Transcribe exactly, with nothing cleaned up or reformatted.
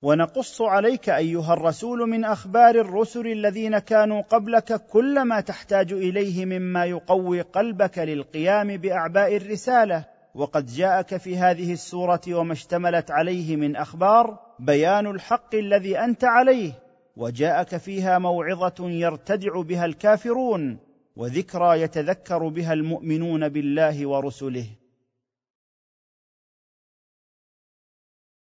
ونقص عليك ايها الرسول من اخبار الرسل الذين كانوا قبلك كل ما تحتاج اليه مما يقوي قلبك للقيام باعباء الرساله. وقد جاءك في هذه السوره وما اشتملت عليه من اخبار بيان الحق الذي انت عليه، وجاءك فيها موعظه يرتدع بها الكافرون، وذكرى يتذكر بها المؤمنون بالله ورسله.